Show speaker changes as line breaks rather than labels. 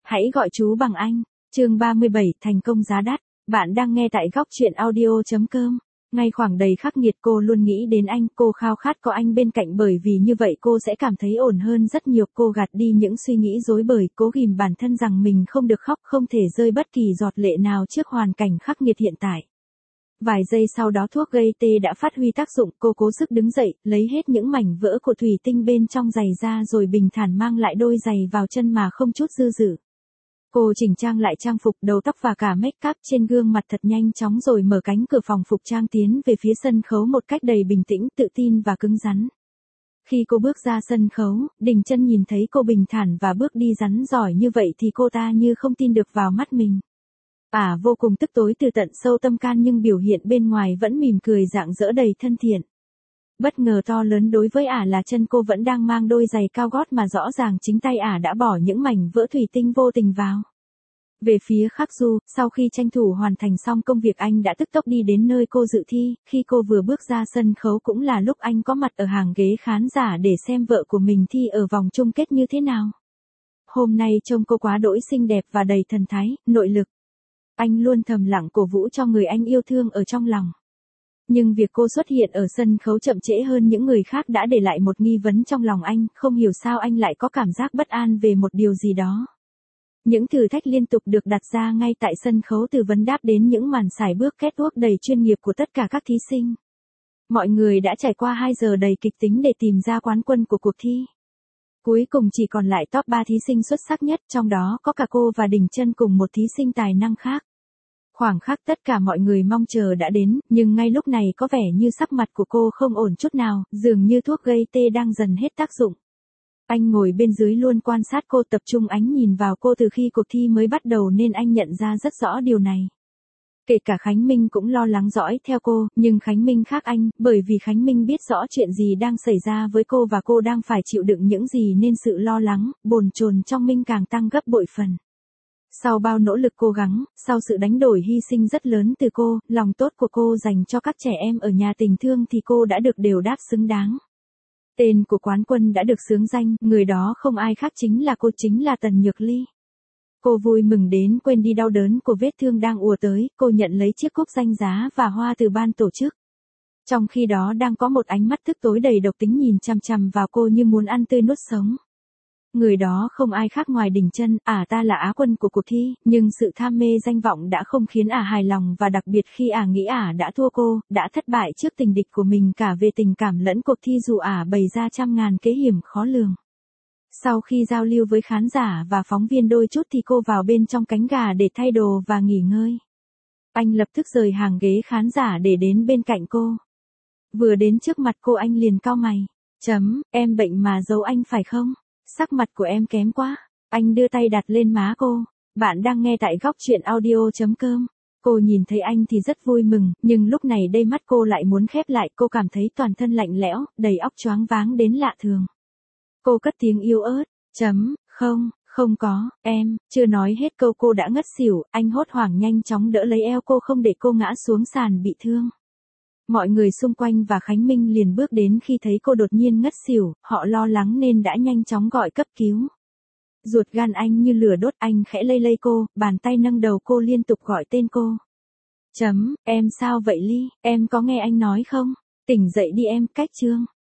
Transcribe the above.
Hãy gọi chú bằng anh. Chương 37, thành công giá đắt. Bạn đang nghe tại góc truyện audio.com. Ngay khoảng đầy khắc nghiệt cô luôn nghĩ đến anh, cô khao khát có anh bên cạnh bởi vì như vậy cô sẽ cảm thấy ổn hơn rất nhiều. Cô gạt đi những suy nghĩ rối bời, cố ghìm bản thân rằng mình không được khóc, không thể rơi bất kỳ giọt lệ nào trước hoàn cảnh khắc nghiệt hiện tại. Vài giây sau đó thuốc gây tê đã phát huy tác dụng, cô cố sức đứng dậy, lấy hết những mảnh vỡ của thủy tinh bên trong giày ra rồi bình thản mang lại đôi giày vào chân mà không chút dư dự. Cô chỉnh trang lại trang phục, đầu tóc và cả make up trên gương mặt thật nhanh chóng rồi mở cánh cửa phòng phục trang tiến về phía sân khấu một cách đầy bình tĩnh, tự tin và cứng rắn. Khi cô bước ra sân khấu, Đình Chân nhìn thấy cô bình thản và bước đi rắn giỏi như vậy thì cô ta như không tin được vào mắt mình. Vô cùng tức tối từ tận sâu tâm can nhưng biểu hiện bên ngoài vẫn mỉm cười rạng rỡ đầy thân thiện. Bất ngờ to lớn đối với là chân cô vẫn đang mang đôi giày cao gót mà rõ ràng chính tay đã bỏ những mảnh vỡ thủy tinh vô tình vào. Về phía Khắc Du, sau khi tranh thủ hoàn thành xong công việc anh đã tức tốc đi đến nơi cô dự thi, khi cô vừa bước ra sân khấu cũng là lúc anh có mặt ở hàng ghế khán giả để xem vợ của mình thi ở vòng chung kết như thế nào. Hôm nay trông cô quá đỗi xinh đẹp và đầy thần thái, nội lực. Anh luôn thầm lặng cổ vũ cho người anh yêu thương ở trong lòng. Nhưng việc cô xuất hiện ở sân khấu chậm trễ hơn những người khác đã để lại một nghi vấn trong lòng anh, không hiểu sao anh lại có cảm giác bất an về một điều gì đó. Những thử thách liên tục được đặt ra ngay tại sân khấu từ vấn đáp đến những màn sải bước catwalk đầy chuyên nghiệp của tất cả các thí sinh. Mọi người đã trải qua 2 giờ đầy kịch tính để tìm ra quán quân của cuộc thi. Cuối cùng chỉ còn lại top 3 thí sinh xuất sắc nhất, trong đó có cả cô và Đình Chân cùng một thí sinh tài năng khác. Khoảng khắc tất cả mọi người mong chờ đã đến, nhưng ngay lúc này có vẻ như sắc mặt của cô không ổn chút nào, dường như thuốc gây tê đang dần hết tác dụng. Anh ngồi bên dưới luôn quan sát cô, tập trung ánh nhìn vào cô từ khi cuộc thi mới bắt đầu nên anh nhận ra rất rõ điều này. Kể cả Khánh Minh cũng lo lắng dõi theo cô, nhưng Khánh Minh khác anh, bởi vì Khánh Minh biết rõ chuyện gì đang xảy ra với cô và cô đang phải chịu đựng những gì nên sự lo lắng, bồn chồn trong Minh càng tăng gấp bội phần. Sau bao nỗ lực cố gắng, sau sự đánh đổi hy sinh rất lớn từ cô, lòng tốt của cô dành cho các trẻ em ở nhà tình thương thì cô đã được đền đáp xứng đáng. Tên của quán quân đã được xướng danh, người đó không ai khác chính là cô, chính là Tần Nhược Ly. Cô vui mừng đến quên đi đau đớn của vết thương đang ùa tới, cô nhận lấy chiếc cúp danh giá và hoa từ ban tổ chức. Trong khi đó đang có một ánh mắt tức tối đầy độc tính nhìn chằm chằm vào cô như muốn ăn tươi nuốt sống. Người đó không ai khác ngoài Đình Chân, ta là Á quân của cuộc thi, nhưng sự tham mê danh vọng đã không khiến hài lòng và đặc biệt khi nghĩ đã thua cô, đã thất bại trước tình địch của mình cả về tình cảm lẫn cuộc thi dù bày ra trăm ngàn kế hiểm khó lường. Sau khi giao lưu với khán giả và phóng viên đôi chút thì cô vào bên trong cánh gà để thay đồ và nghỉ ngơi. Anh lập tức rời hàng ghế khán giả để đến bên cạnh cô. Vừa đến trước mặt cô anh liền cau mày. Em bệnh mà giấu anh phải không? Sắc mặt của em kém quá. Anh đưa tay đặt lên má cô. Bạn đang nghe tại góc truyện audio.com. Cô nhìn thấy anh thì rất vui mừng, nhưng lúc này đây mắt cô lại muốn khép lại, cô cảm thấy toàn thân lạnh lẽo, đầy óc choáng váng đến lạ thường. Cô cất tiếng yếu ớt. Không có, em, chưa nói hết câu cô đã ngất xỉu, anh hốt hoảng nhanh chóng đỡ lấy eo cô không để cô ngã xuống sàn bị thương. Mọi người xung quanh và Khánh Minh liền bước đến khi thấy cô đột nhiên ngất xỉu, họ lo lắng nên đã nhanh chóng gọi cấp cứu. Ruột gan anh như lửa đốt, anh khẽ lay cô, bàn tay nâng đầu cô liên tục gọi tên cô. Em sao vậy Ly, em có nghe anh nói không? Tỉnh dậy đi em, cách Trương.